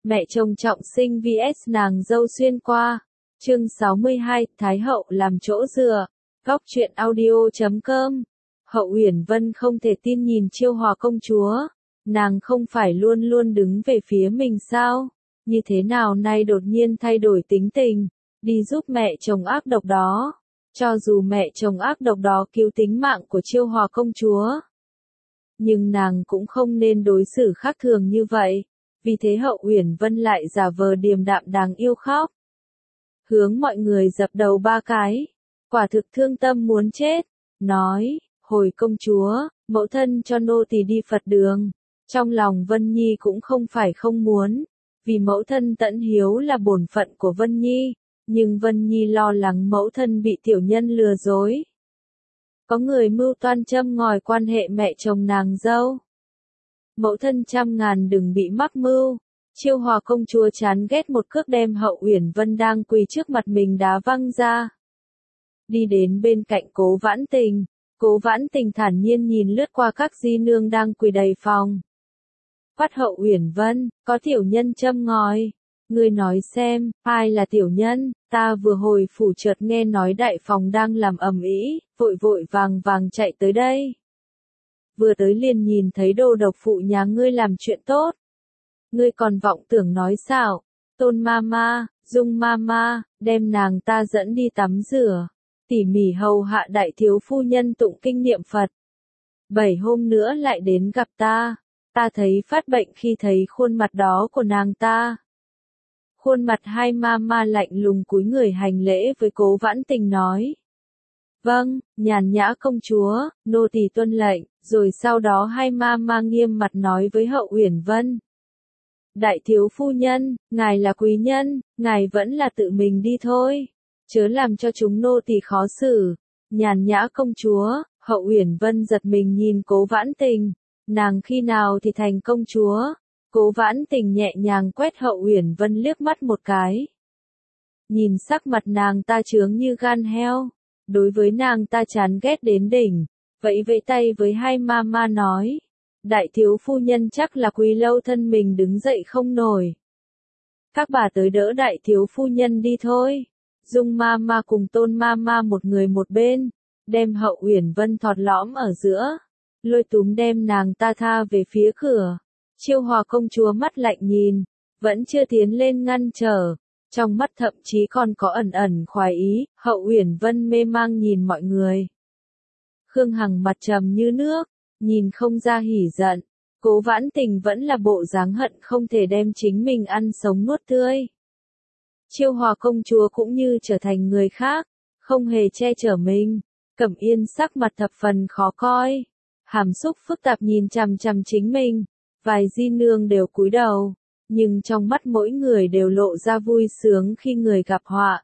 Mẹ chồng trọng sinh vs nàng dâu xuyên qua. Chương 62, Thái hậu làm chỗ dựa. Góc truyện audio.com. Hậu Uyển Vân không thể tin nhìn Chiêu Hòa công chúa. Nàng không phải luôn luôn đứng về phía mình sao? Như thế nào nay đột nhiên thay đổi tính tình, đi giúp mẹ chồng ác độc đó. Cho dù mẹ chồng ác độc đó cứu tính mạng của Chiêu Hòa công chúa, nhưng nàng cũng không nên đối xử khác thường như vậy. Vì thế Hậu Uyển Vân lại giả vờ điềm đạm đáng yêu khóc, hướng mọi người dập đầu 3 cái. Quả thực thương tâm muốn chết. Nói, hồi công chúa, mẫu thân cho nô tỳ đi Phật đường. Trong lòng Vân Nhi cũng không phải không muốn, vì mẫu thân tận hiếu là bổn phận của Vân Nhi, nhưng Vân Nhi lo lắng mẫu thân bị tiểu nhân lừa dối. Có người mưu toan châm ngòi quan hệ mẹ chồng nàng dâu. Mẫu thân trăm ngàn đừng bị mắc mưu. Chiêu Hòa công chúa chán ghét một cước đem Hậu Uyển Vân đang quỳ trước mặt mình đá văng ra. Đi đến bên cạnh Cố Vãn Tình. Cố Vãn Tình thản nhiên nhìn lướt qua các di nương đang quỳ đầy phòng. Phát Hậu Uyển Vân, có tiểu nhân châm ngòi. Ngươi nói xem, ai là tiểu nhân? Ta vừa hồi phủ chợt nghe nói đại phòng đang làm ầm ĩ, vội vội vàng vàng chạy tới đây. Vừa tới liền nhìn thấy đồ độc phụ nhà ngươi làm chuyện tốt. Ngươi còn vọng tưởng nói xạo, Tôn Mama, Dung Mama, đem nàng ta dẫn đi tắm rửa, tỉ mỉ hầu hạ đại thiếu phu nhân tụng kinh niệm Phật. 7 hôm nữa lại đến gặp ta. Ta thấy phát bệnh khi thấy khuôn mặt đó của nàng ta. Khuôn mặt hai mama lạnh lùng cúi người hành lễ với Cố Vãn Tình nói. Vâng, nhàn nhã công chúa, nô tỳ tuân lệnh. Rồi sau đó hai mama nghiêm mặt nói với Hậu Uyển Vân. Đại thiếu phu nhân, ngài là quý nhân, ngài vẫn là tự mình đi thôi. Chớ làm cho chúng nô tỳ khó xử. Nhàn nhã công chúa, Hậu Uyển Vân giật mình nhìn Cố Vãn Tình. Nàng khi nào thì thành công chúa? Cố Vãn Tình nhẹ nhàng quét Hậu Uyển Vân liếc mắt một cái. Nhìn sắc mặt nàng ta chướng như gan heo. Đối với nàng ta chán ghét đến đỉnh. Vậy vẫy tay với hai mama nói. Đại thiếu phu nhân chắc là quỳ lâu thân mình đứng dậy không nổi. Các bà tới đỡ đại thiếu phu nhân đi thôi. Dung mama cùng Tôn mama một người một bên. Đem Hậu Uyển Vân thọt lõm ở giữa. Lôi túm đem nàng ta tha về phía cửa. Chiêu Hòa công chúa mắt lạnh nhìn, vẫn chưa tiến lên ngăn trở, trong mắt thậm chí còn có ẩn ẩn khoái ý. Hậu Uyển Vân mê mang nhìn mọi người. Khương Hằng mặt trầm như nước, nhìn không ra hỉ giận. Cố Vãn Tình vẫn là bộ dáng hận không thể đem chính mình ăn sống nuốt tươi. Chiêu Hòa công chúa cũng như trở thành người khác, không hề che chở mình. Cẩm Yên sắc mặt thập phần khó coi, hàm xúc phức tạp nhìn chằm chằm chính mình. Vài di nương đều cúi đầu, nhưng trong mắt mỗi người đều lộ ra vui sướng khi người gặp họa.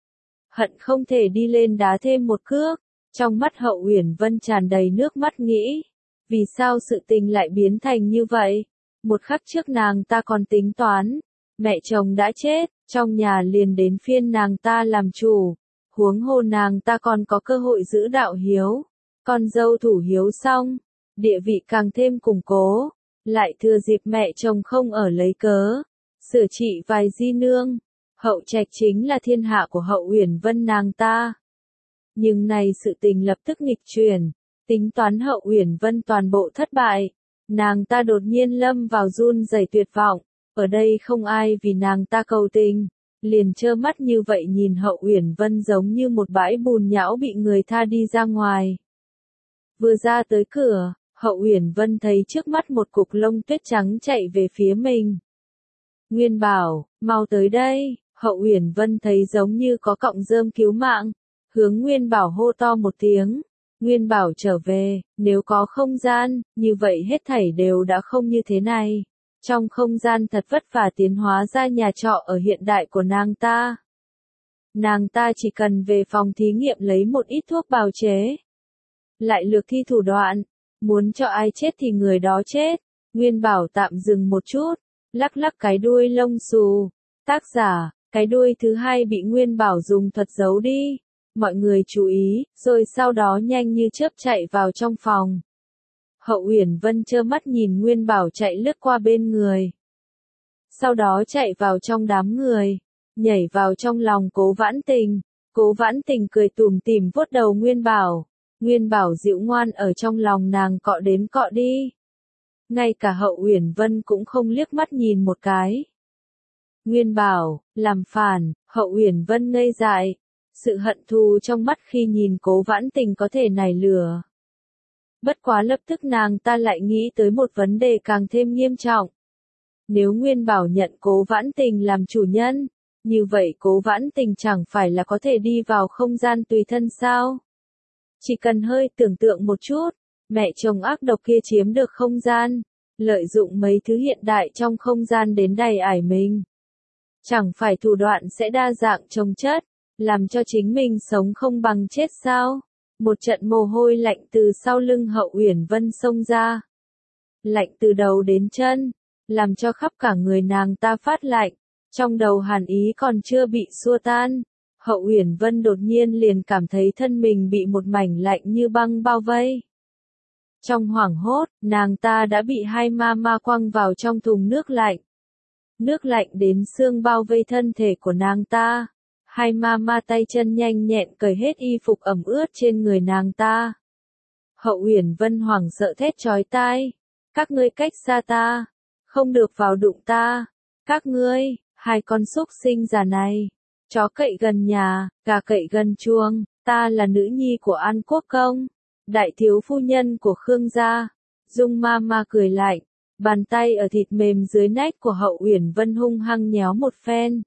Hận không thể đi lên đá thêm một cước. Trong mắt Hậu Uyển Vân tràn đầy nước mắt nghĩ, vì sao sự tình lại biến thành như vậy? Một khắc trước nàng ta còn tính toán, mẹ chồng đã chết, trong nhà liền đến phiên nàng ta làm chủ, huống hồ nàng ta còn có cơ hội giữ đạo hiếu, con dâu thủ hiếu xong, địa vị càng thêm củng cố. Lại thừa dịp mẹ chồng không ở lấy cớ, sửa trị vài di nương. Hậu trạch chính là thiên hạ của Hậu Uyển Vân nàng ta. Nhưng này sự tình lập tức nghịch chuyển, tính toán Hậu Uyển Vân toàn bộ thất bại. Nàng ta đột nhiên lâm vào run rẩy tuyệt vọng, ở đây không ai vì nàng ta cầu tình, liền trơ mắt như vậy nhìn Hậu Uyển Vân giống như một bãi bùn nhão bị người tha đi ra ngoài. Vừa ra tới cửa, Hậu Uyển Vân thấy trước mắt một cục lông tuyết trắng chạy về phía mình. Nguyên Bảo, mau tới đây. Hậu Uyển Vân thấy giống như có cọng rơm cứu mạng, hướng Nguyên Bảo hô to một tiếng. Nguyên Bảo trở về, nếu có không gian, như vậy hết thảy đều đã không như thế này. Trong không gian thật vất vả tiến hóa ra nhà trọ ở hiện đại của nàng ta. Nàng ta chỉ cần về phòng thí nghiệm lấy một ít thuốc bào chế. Lại lược thi thủ đoạn. Muốn cho ai chết thì người đó chết. Nguyên Bảo tạm dừng một chút, lắc lắc cái đuôi lông xù. Tác giả, cái đuôi thứ hai bị Nguyên Bảo dùng thuật giấu đi. Mọi người chú ý, rồi sau đó nhanh như chớp chạy vào trong phòng. Hậu Uyển Vân trơ mắt nhìn Nguyên Bảo chạy lướt qua bên người. sau đó chạy vào trong đám người, nhảy vào trong lòng Cố Vãn Tình. Cố Vãn Tình cười tủm tỉm vuốt đầu Nguyên Bảo. Nguyên Bảo dịu ngoan ở trong lòng nàng cọ đến cọ đi. Ngay cả Hậu Uyển Vân cũng không liếc mắt nhìn một cái. Nguyên Bảo, làm phản, Hậu Uyển Vân ngây dại. Sự hận thù trong mắt khi nhìn Cố Vãn Tình có thể nảy lửa. Bất quá lập tức nàng ta lại nghĩ tới một vấn đề càng thêm nghiêm trọng. Nếu Nguyên Bảo nhận Cố Vãn Tình làm chủ nhân, như vậy Cố Vãn Tình chẳng phải là có thể đi vào không gian tùy thân sao? Chỉ cần hơi tưởng tượng một chút, mẹ chồng ác độc kia chiếm được không gian, lợi dụng mấy thứ hiện đại trong không gian đến đầy ải mình. Chẳng phải thủ đoạn sẽ đa dạng chồng chất, làm cho chính mình sống không bằng chết sao? Một trận mồ hôi lạnh từ sau lưng Hậu Uyển Vân xông ra. Lạnh từ đầu đến chân, làm cho khắp cả người nàng ta phát lạnh, trong đầu hàn ý còn chưa bị xua tan. Hậu Uyển Vân đột nhiên liền cảm thấy thân mình bị một mảnh lạnh như băng bao vây. Trong hoảng hốt, nàng ta đã bị hai ma ma quăng vào trong thùng nước lạnh. Nước lạnh đến xương bao vây thân thể của nàng ta. Hai ma ma tay chân nhanh nhẹn cởi hết y phục ẩm ướt trên người nàng ta. Hậu Uyển Vân hoảng sợ thét chói tai. Các ngươi cách xa ta. Không được vào đụng ta. Các ngươi, hai con súc sinh già này. Chó cậy gần nhà, gà cậy gần chuồng. Ta là nữ nhi của An Quốc Công, đại thiếu phu nhân của Khương gia. Dung ma ma cười lạnh. Bàn tay ở thịt mềm dưới nách của Hậu Uyển Vân hung hăng nhéo một phen.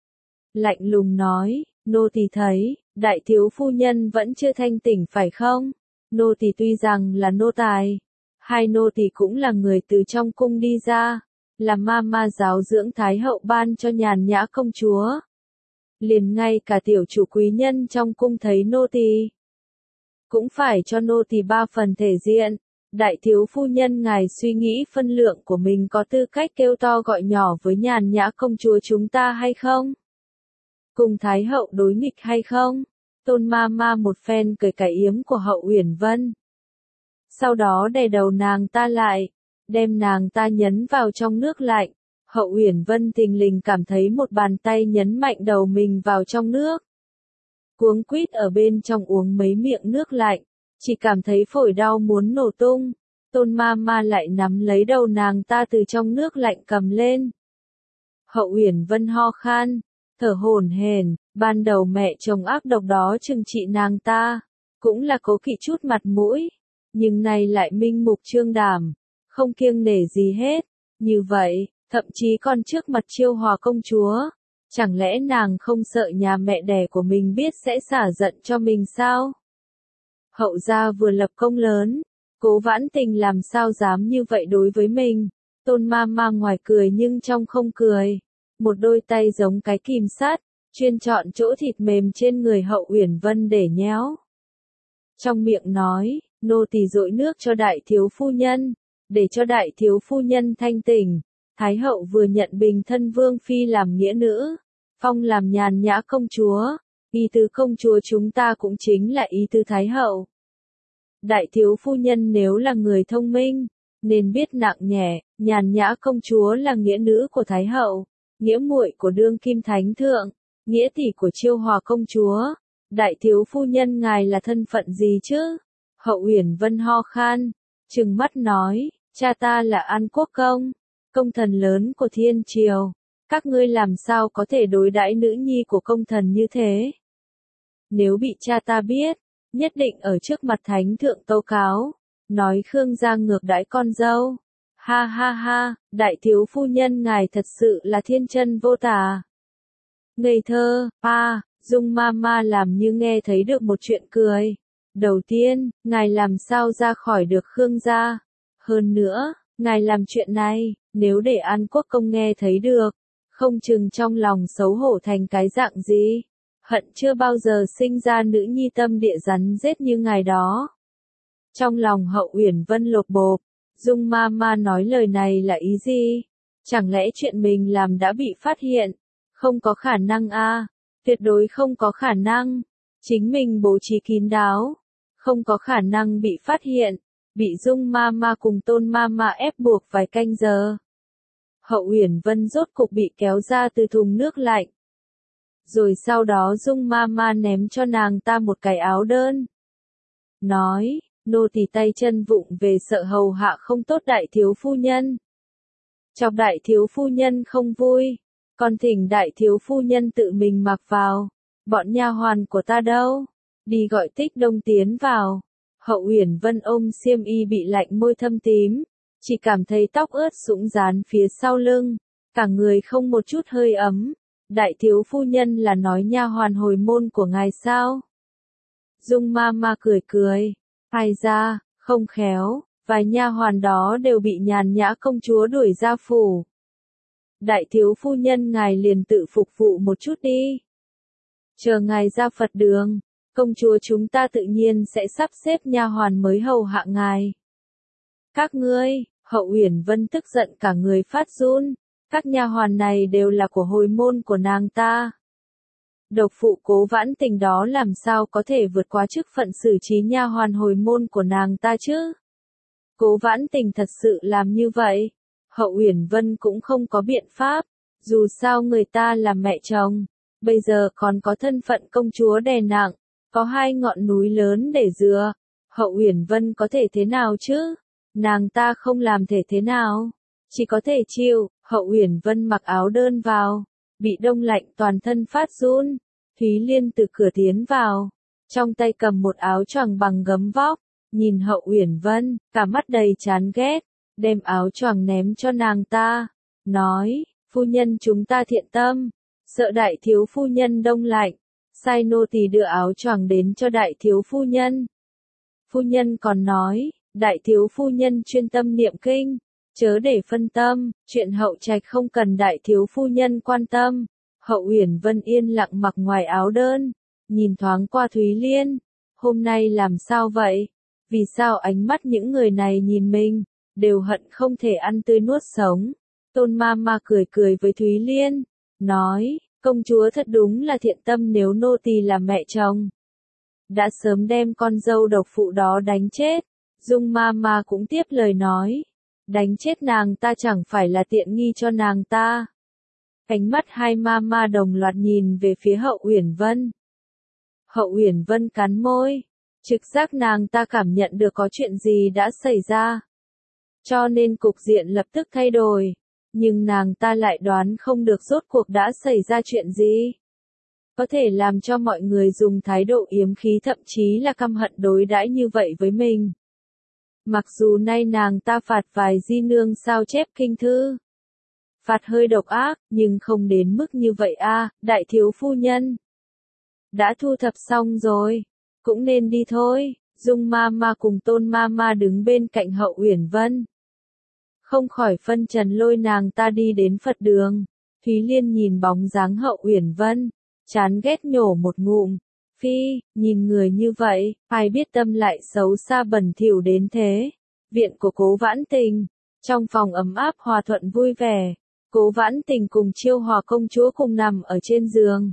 Lạnh lùng nói, nô tỳ thấy, đại thiếu phu nhân vẫn chưa thanh tỉnh phải không? Nô tỳ tuy rằng là nô tài, hai nô tỳ cũng là người từ trong cung đi ra, là ma ma giáo dưỡng Thái hậu ban cho Nhàn Nhã công chúa. Liền ngay cả tiểu chủ quý nhân trong cung thấy nô tỳ, cũng phải cho nô tỳ 3 phần thể diện. Đại thiếu phu nhân ngài suy nghĩ phân lượng của mình có tư cách kêu to gọi nhỏ với Nhàn Nhã công chúa chúng ta hay không? Cùng Thái hậu đối nghịch hay không? Tôn ma ma một phen cởi cái yếm của Hậu Uyển Vân. Sau đó đè đầu nàng ta lại, đem nàng ta nhấn vào trong nước lạnh. Hậu Uyển Vân thình lình cảm thấy một bàn tay nhấn mạnh đầu mình vào trong nước. Cuống quýt ở bên trong uống mấy miệng nước lạnh, chỉ cảm thấy phổi đau muốn nổ tung. Tôn ma ma lại nắm lấy đầu nàng ta từ trong nước lạnh cầm lên. Hậu Uyển Vân ho khan, thở hổn hển, ban đầu mẹ chồng ác độc đó trừng trị nàng ta, cũng là cố kỵ chút mặt mũi, nhưng nay lại minh mục trương đảm, không kiêng nể gì hết. Như vậy, thậm chí còn trước mặt Chiêu Hòa công chúa, chẳng lẽ nàng không sợ nhà mẹ đẻ của mình biết sẽ xả giận cho mình sao? Hậu gia vừa lập công lớn, Cố Vãn Tình làm sao dám như vậy đối với mình? Tôn ma ma ngoài cười nhưng trong không cười. Một đôi tay giống cái kìm sắt, chuyên chọn chỗ thịt mềm trên người Hậu Uyển Vân để nhéo. Trong miệng nói, nô tỳ dội nước cho đại thiếu phu nhân, để cho đại thiếu phu nhân thanh tỉnh. Thái hậu vừa nhận bình thân vương phi làm nghĩa nữ, phong làm Nhàn Nhã công chúa, ý tứ công chúa chúng ta cũng chính là ý tứ Thái hậu. Đại thiếu phu nhân nếu là người thông minh, nên biết nặng nhẹ, Nhàn Nhã công chúa là nghĩa nữ của Thái hậu, nghĩa muội của đương kim thánh thượng, nghĩa tỷ của Chiêu Hòa công chúa. Đại thiếu phu nhân ngài là thân phận gì chứ? Hậu Uyển Vân ho khan, trừng mắt nói, cha ta là An Quốc công, công thần lớn của thiên triều, các ngươi làm sao có thể đối đãi nữ nhi của công thần như thế? Nếu bị cha ta biết, nhất định ở trước mặt thánh thượng tố cáo, nói Khương gia ngược đãi con dâu. Ha ha ha, đại thiếu phu nhân ngài thật sự là thiên chân vô tà. Ngây thơ, Dung ma ma làm như nghe thấy được một chuyện cười. Đầu tiên, ngài làm sao ra khỏi được Khương gia? Hơn nữa, ngài làm chuyện này, nếu để An Quốc công nghe thấy được, không chừng trong lòng xấu hổ thành cái dạng gì. Hận chưa bao giờ sinh ra nữ nhi tâm địa rắn rết như ngài đó. Trong lòng Hậu Uyển Vân lột bột, Dung ma ma nói lời này là ý gì? Chẳng lẽ chuyện mình làm đã bị phát hiện? Không có khả năng tuyệt đối không có khả năng. Chính mình bố trí kín đáo, không có khả năng bị phát hiện, bị Dung ma ma cùng Tôn ma ma ép buộc vài canh giờ. Hậu Uyển Vân rốt cục bị kéo ra từ thùng nước lạnh. Rồi sau đó Dung Mama ném cho nàng ta một cái áo đơn. Nói, nô tỳ tay chân vụng về sợ hầu hạ không tốt đại thiếu phu nhân. Chọc đại thiếu phu nhân không vui, còn thỉnh đại thiếu phu nhân tự mình mặc vào. Bọn nha hoàn của ta đâu? Đi gọi Tích Đông tiến vào. Hậu Uyển Vân ôm xiêm y bị lạnh môi thâm tím, chỉ cảm thấy tóc ướt sũng dán phía sau lưng, cả người không một chút hơi ấm. Đại thiếu phu nhân là nói nha hoàn hồi môn của ngài sao? Dung Mama cười cười, ai ra, không khéo, vài nha hoàn đó đều bị Nhàn Nhã công chúa đuổi ra phủ. Đại thiếu phu nhân ngài liền tự phục vụ một chút đi. Chờ ngài ra Phật đường, công chúa chúng ta tự nhiên sẽ sắp xếp nha hoàn mới hầu hạ ngài. Các ngươi, Hậu Uyển Vân tức giận cả người phát run, các nha hoàn này đều là của hồi môn của nàng ta. Độc phụ Cố Vãn Tình đó làm sao có thể vượt qua chức phận xử trí nha hoàn hồi môn của nàng ta chứ? Cố Vãn Tình thật sự làm như vậy, Hậu Uyển Vân cũng không có biện pháp, dù sao người ta là mẹ chồng, bây giờ còn có thân phận công chúa đè nặng, có hai ngọn núi lớn để dựa, Hậu Uyển Vân có thể thế nào chứ? Nàng ta không làm thể thế nào, chỉ có thể chịu. Hậu Uyển Vân mặc áo đơn vào, bị đông lạnh toàn thân phát run. Thúy Liên từ cửa tiến vào, trong tay cầm một áo choàng bằng gấm vóc, nhìn Hậu Uyển Vân, cả mắt đầy chán ghét, đem áo choàng ném cho nàng ta, nói, phu nhân chúng ta thiện tâm, sợ đại thiếu phu nhân đông lạnh, sai nô tỳ đưa áo choàng đến cho đại thiếu phu nhân. Phu nhân còn nói, đại thiếu phu nhân chuyên tâm niệm kinh, chớ để phân tâm, chuyện hậu trạch không cần đại thiếu phu nhân quan tâm. Hậu Uyển Vân yên lặng mặc ngoài áo đơn, nhìn thoáng qua Thúy Liên, hôm nay làm sao vậy? Vì sao ánh mắt những người này nhìn mình, đều hận không thể ăn tươi nuốt sống? Tôn Mama cười cười với Thúy Liên, nói, công chúa thật đúng là thiện tâm, nếu nô tỳ là mẹ chồng, đã sớm đem con dâu độc phụ đó đánh chết. Dung Mama cũng tiếp lời nói, đánh chết nàng ta chẳng phải là tiện nghi cho nàng ta. Ánh mắt hai Mama đồng loạt nhìn về phía Hậu Uyển Vân. Hậu Uyển Vân cắn môi, trực giác nàng ta cảm nhận được có chuyện gì đã xảy ra, cho nên cục diện lập tức thay đổi, nhưng nàng ta lại đoán không được rốt cuộc đã xảy ra chuyện gì, có thể làm cho mọi người dùng thái độ yếm khí thậm chí là căm hận đối đãi như vậy với mình. Mặc dù nay nàng ta phạt vài di nương sao chép kinh thư, phạt hơi độc ác, nhưng không đến mức như vậy a, đại thiếu phu nhân. Đã thu thập xong rồi, cũng nên đi thôi. Dung Mama cùng Tôn Mama đứng bên cạnh Hậu Uyển Vân, không khỏi phân trần lôi nàng ta đi đến Phật đường. Thúy Liên nhìn bóng dáng Hậu Uyển Vân, chán ghét nhổ một ngụm. Phi, nhìn người như vậy, ai biết tâm lại xấu xa bẩn thỉu đến thế. Viện của Cố Vãn Tình, trong phòng ấm áp hòa thuận vui vẻ, Cố Vãn Tình cùng Chiêu Hòa công chúa cùng nằm ở trên giường,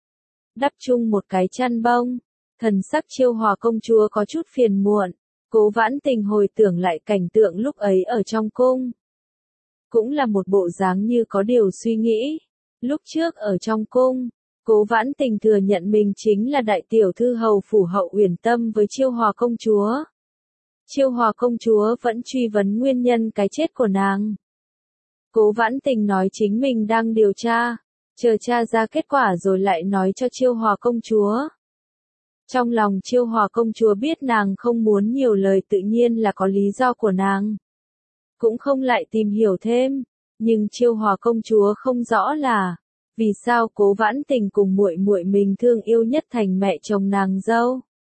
đắp chung một cái chăn bông. Thần sắc Chiêu Hòa công chúa có chút phiền muộn, Cố Vãn Tình hồi tưởng lại cảnh tượng lúc ấy ở trong cung, cũng là một bộ dáng như có điều suy nghĩ. Lúc trước ở trong cung, Cố Vãn Tình thừa nhận mình chính là đại tiểu thư hầu phủ Hậu Uyển Tâm với Chiêu Hòa công chúa. Chiêu Hòa công chúa vẫn truy vấn nguyên nhân cái chết của nàng. Cố Vãn Tình nói chính mình đang điều tra, chờ tra ra kết quả rồi lại nói cho Chiêu Hòa công chúa. Trong lòng Chiêu Hòa công chúa biết nàng không muốn nhiều lời, tự nhiên là có lý do của nàng, cũng không lại tìm hiểu thêm, nhưng Chiêu Hòa công chúa không rõ là vì sao Cố Vãn Tình cùng muội muội mình thương yêu nhất thành mẹ chồng nàng dâu,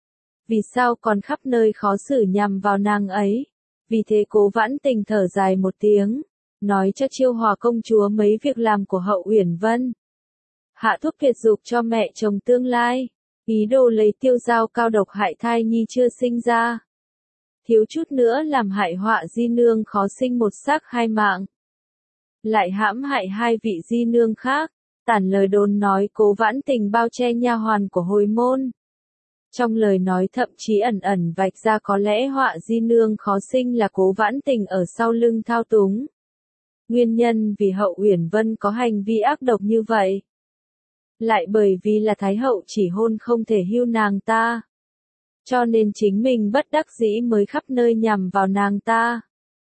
vì sao còn khắp nơi khó xử nhằm vào nàng ấy. Vì thế Cố Vãn Tình thở dài một tiếng, nói cho Chiêu Hòa công chúa mấy việc làm của Hậu Uyển Vân. Hạ thuốc tuyệt dục cho mẹ chồng tương lai, ý đồ lấy tiêu dao cao độc hại thai nhi chưa sinh ra, thiếu chút nữa làm hại họa di nương khó sinh một xác hai mạng, lại hãm hại hai vị di nương khác. Tản lời đồn nói Cố Vãn Tình bao che nha hoàn của hồi môn. Trong lời nói thậm chí ẩn ẩn vạch ra có lẽ họa di nương khó sinh là Cố Vãn Tình ở sau lưng thao túng. Nguyên nhân vì Hậu Uyển Vân có hành vi ác độc như vậy. Lại bởi vì là Thái hậu chỉ hôn không thể hưu nàng ta. Cho nên chính mình bất đắc dĩ mới khắp nơi nhằm vào nàng ta.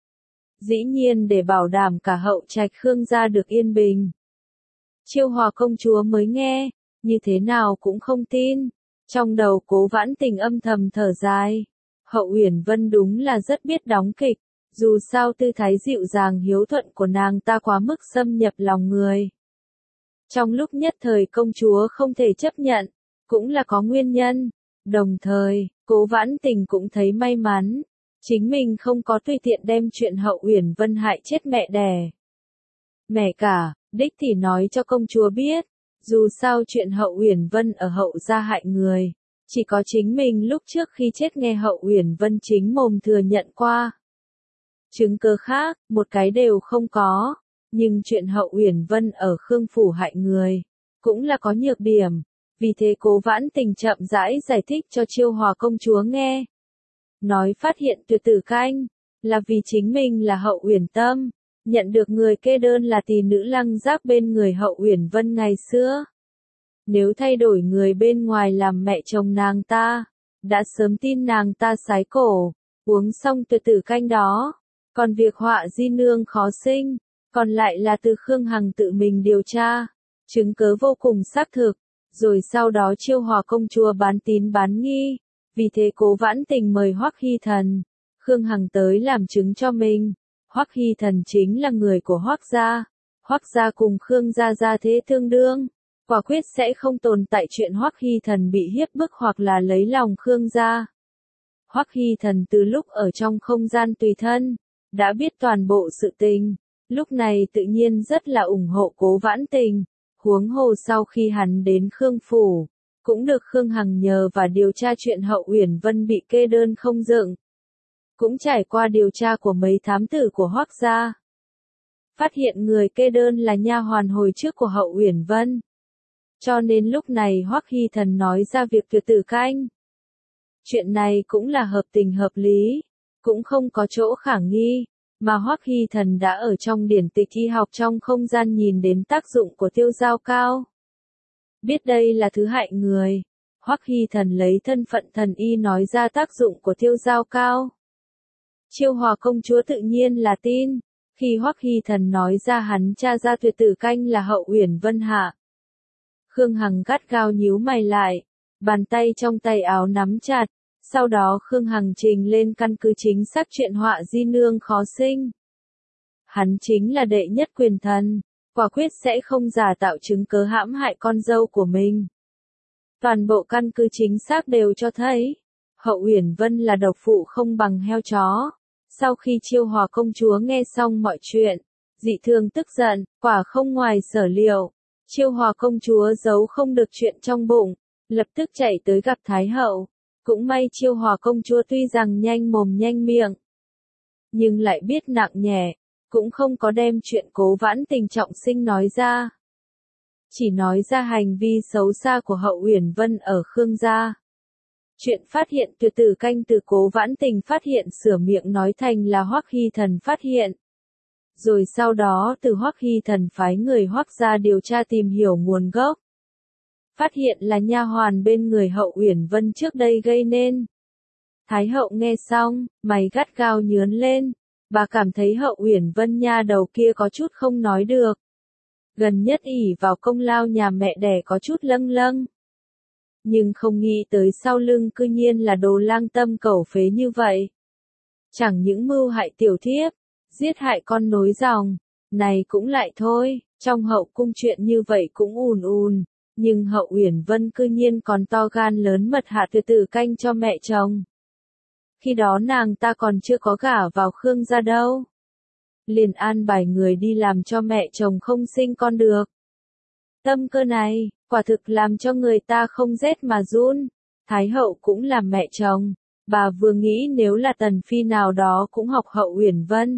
Dĩ nhiên để bảo đảm cả hậu trạch Khương gia được yên bình. Chiêu Hòa công chúa mới nghe, như thế nào cũng không tin. Trong đầu Cố Vãn Tình âm thầm thở dài. Hậu Uyển Vân đúng là rất biết đóng kịch, dù sao tư thái dịu dàng hiếu thuận của nàng ta quá mức xâm nhập lòng người. Trong lúc nhất thời công chúa không thể chấp nhận, cũng là có nguyên nhân. Đồng thời, Cố Vãn Tình cũng thấy may mắn, chính mình không có tùy tiện đem chuyện Hậu Uyển Vân hại chết mẹ đẻ. Mẹ cả, đích thì nói cho công chúa biết, dù sao chuyện Hậu Uyển Vân ở Hậu gia hại người, chỉ có chính mình lúc trước khi chết nghe Hậu Uyển Vân chính mồm thừa nhận qua. Chứng cứ khác, một cái đều không có, nhưng chuyện Hậu Uyển Vân ở Khương phủ hại người, cũng là có nhược điểm, vì thế Cố Vãn Tình chậm rãi giải thích cho Chiêu Hòa công chúa nghe. Nói phát hiện tuyệt tử canh, là vì chính mình là Hậu Uyển Tâm, nhận được người kê đơn là tỷ nữ Lăng Giác bên người Hậu Uyển Vân ngày xưa. Nếu thay đổi người bên ngoài làm mẹ chồng nàng ta, đã sớm tin nàng ta sái cổ, uống xong tuyệt tử canh đó. Còn việc họa di nương khó sinh, còn lại là từ Khương Hằng tự mình điều tra, chứng cứ vô cùng xác thực, rồi sau đó Chiêu Hòa công chúa bán tín bán nghi, vì thế Cố Vãn Tình mời Hoắc Hy Thần, Khương Hằng tới làm chứng cho mình. Hoắc Hy Thần chính là người của Hoắc gia, Hoắc gia cùng Khương gia gia thế tương đương, quả quyết sẽ không tồn tại chuyện Hoắc Hy Thần bị hiếp bức hoặc là lấy lòng Khương gia. Hoắc Hy Thần từ lúc ở trong không gian tùy thân, đã biết toàn bộ sự tình, lúc này tự nhiên rất là ủng hộ Cố Vãn Tình, huống hồ sau khi hắn đến Khương phủ, cũng được Khương Hằng nhờ và điều tra chuyện Hậu Uyển Vân bị kê đơn không dựng. Cũng trải qua điều tra của mấy thám tử của Hoắc gia, phát hiện người kê đơn là nha hoàn hồi trước của Hậu Uyển Vân. Cho nên lúc này Hoắc Hy Thần nói ra việc tuyệt tử canh. Chuyện này cũng là hợp tình hợp lý, cũng không có chỗ khả nghi, mà Hoắc Hy Thần đã ở trong điển tịch y học trong không gian nhìn đến tác dụng của tiêu dao cao. Biết đây là thứ hại người, Hoắc Hy Thần lấy thân phận thần y nói ra tác dụng của tiêu dao cao. Chiêu Hòa công chúa tự nhiên là tin, khi Hoắc Hy Thần nói ra hắn tra ra tuyệt tử canh là Hậu Uyển Vân hạ. Khương Hằng gắt gao nhíu mày lại, bàn tay trong tay áo nắm chặt, sau đó Khương Hằng trình lên căn cứ chính xác chuyện họa di nương khó sinh. Hắn chính là đệ nhất quyền thần, quả quyết sẽ không giả tạo chứng cớ hãm hại con dâu của mình. Toàn bộ căn cứ chính xác đều cho thấy, Hậu Uyển Vân là độc phụ không bằng heo chó. Sau khi Chiêu Hòa công chúa nghe xong mọi chuyện, dị thường tức giận, quả không ngoài sở liệu. Chiêu Hòa công chúa giấu không được chuyện trong bụng, lập tức chạy tới gặp Thái hậu. Cũng may Chiêu Hòa công chúa tuy rằng nhanh mồm nhanh miệng, nhưng lại biết nặng nhẹ, cũng không có đem chuyện Cố Vãn Tình trọng sinh nói ra. Chỉ nói ra hành vi xấu xa của Hậu Uyển Vân ở Khương gia. Chuyện phát hiện tuyệt tử canh từ Cố Vãn Tình phát hiện sửa miệng nói thành là Hoắc Hy Thần phát hiện. Rồi sau đó từ Hoắc Hy Thần phái người Hoắc gia điều tra tìm hiểu nguồn gốc. Phát hiện là nha hoàn bên người Hậu Uyển Vân trước đây gây nên. Thái hậu nghe xong, mày gắt gao nhướng lên, bà cảm thấy Hậu Uyển Vân nha đầu kia có chút không nói được. Gần nhất ỷ vào công lao nhà mẹ đẻ có chút lâng lâng. Nhưng không nghĩ tới sau lưng cư nhiên là đồ lang tâm cẩu phế như vậy. Chẳng những mưu hại tiểu thiếp, giết hại con nối dòng, này cũng lại thôi, trong hậu cung chuyện như vậy cũng ùn ùn, nhưng Hậu Uyển Vân cư nhiên còn to gan lớn mật hạ tuyệt tử canh cho mẹ chồng. Khi đó nàng ta còn chưa có gả vào Khương gia đâu. Liền an bài người đi làm cho mẹ chồng không sinh con được. Tâm cơ này, quả thực làm cho người ta không rét mà run. Thái hậu cũng là mẹ chồng, bà vừa nghĩ nếu là tần phi nào đó cũng học Hậu Uyển Vân.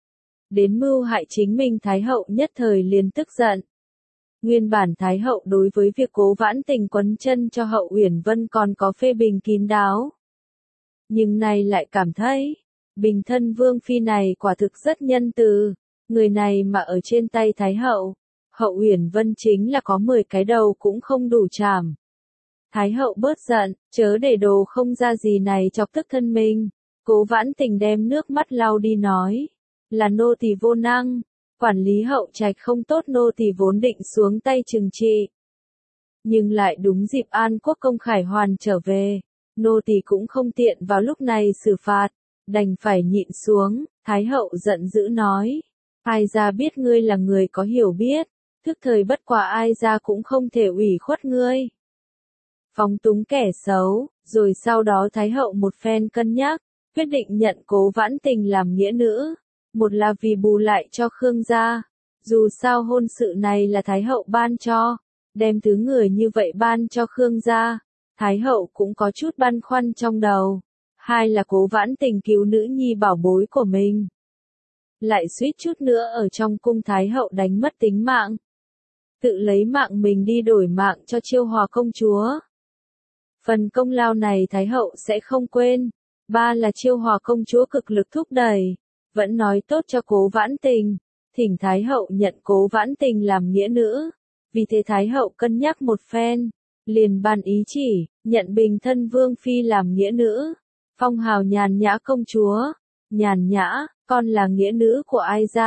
Đến mưu hại chính mình Thái hậu nhất thời liền tức giận. Nguyên bản Thái hậu đối với việc Cố Vãn Tình quấn chân cho Hậu Uyển Vân còn có phê bình kín đáo. Nhưng nay lại cảm thấy, bình thân vương phi này quả thực rất nhân từ, Người này mà ở trên tay Thái hậu, Hậu Uyển Vân chính là có 10 cái đầu cũng không đủ chảm. Thái hậu bớt giận, chớ để đồ không ra gì này chọc tức thân mình. Cố Vãn Tình đem nước mắt lau đi nói, là nô tỳ vô năng, quản lý hậu trạch không tốt, nô tỳ vốn định xuống tay trừng trị. Nhưng lại đúng dịp An Quốc công Khải Hoàn trở về, nô tỳ cũng không tiện vào lúc này xử phạt, đành phải nhịn xuống. Thái hậu giận dữ nói, ai ra biết ngươi là người có hiểu biết, thức thời bất quá ai ra cũng không thể ủy khuất ngươi. Phóng túng kẻ xấu, rồi sau đó Thái hậu một phen cân nhắc, quyết định nhận Cố Vãn Tình làm nghĩa nữ, một là vì bù lại cho Khương gia, dù sao hôn sự này là Thái hậu ban cho, đem thứ người như vậy ban cho Khương gia, Thái hậu cũng có chút băn khoăn trong đầu. Hai là Cố Vãn Tình cứu nữ nhi bảo bối của mình, lại suýt chút nữa ở trong cung Thái hậu đánh mất tính mạng, tự lấy mạng mình đi đổi mạng cho Chiêu Hòa công chúa. Phần công lao này Thái hậu sẽ không quên. Ba là Chiêu Hòa công chúa cực lực thúc đẩy, vẫn nói tốt cho Cố Vãn Tình, thỉnh Thái hậu nhận Cố Vãn Tình làm nghĩa nữ. Vì thế Thái hậu cân nhắc một phen, liền ban ý chỉ, nhận Bình Thân Vương phi làm nghĩa nữ, phong hào Nhàn Nhã công chúa. Nhàn Nhã, con là nghĩa nữ của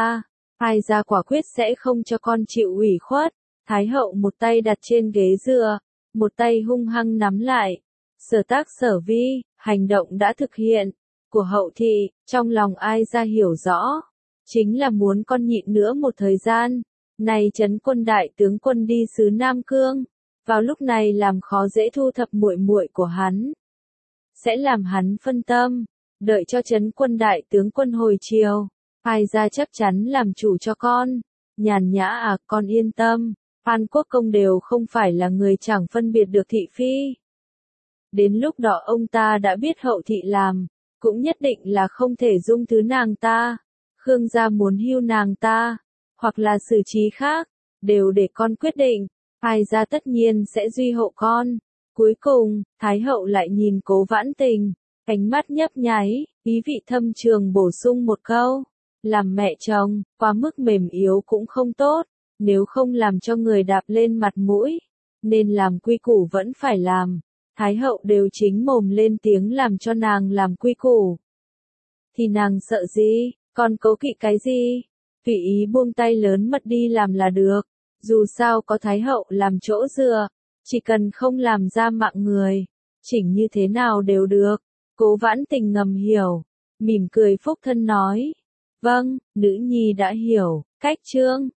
ai gia quả quyết sẽ không cho con chịu ủy khuất. Thái hậu một tay đặt trên ghế dựa, một tay hung hăng nắm lại. Sở tác sở vi, hành động đã thực hiện, của hậu thị, trong lòng ai gia hiểu rõ, chính là muốn con nhịn nữa một thời gian. Này Trấn Quân đại tướng quân đi xứ Nam Cương, vào lúc này làm khó dễ thu thập muội muội của hắn, sẽ làm hắn phân tâm, đợi cho Trấn Quân đại tướng quân hồi chiều, ai gia chắc chắn làm chủ cho con. Nhàn Nhã à, con yên tâm, An Quốc công đều không phải là người chẳng phân biệt được thị phi. Đến lúc đó ông ta đã biết hậu thị làm, cũng nhất định là không thể dung thứ nàng ta. Khương gia muốn hưu nàng ta, hoặc là xử trí khác, đều để con quyết định. Ai gia tất nhiên sẽ duy hộ con. Cuối cùng, Thái hậu lại nhìn Cố Vãn Tình, ánh mắt nhấp nháy, ý vị thâm trường bổ sung một câu. Làm mẹ chồng, quá mức mềm yếu cũng không tốt, nếu không làm cho người đạp lên mặt mũi, nên làm quy củ vẫn phải làm. Thái hậu đều chính mồm lên tiếng làm cho nàng làm quy củ. Thì nàng sợ gì, còn cố kỵ cái gì? Tùy ý buông tay lớn mật đi làm là được, dù sao có Thái hậu làm chỗ dựa, chỉ cần không làm ra mạng người, chỉnh như thế nào đều được. Cố Vãn Tình ngầm hiểu, mỉm cười phúc thân nói. Vâng, nữ nhi đã hiểu. Cách chương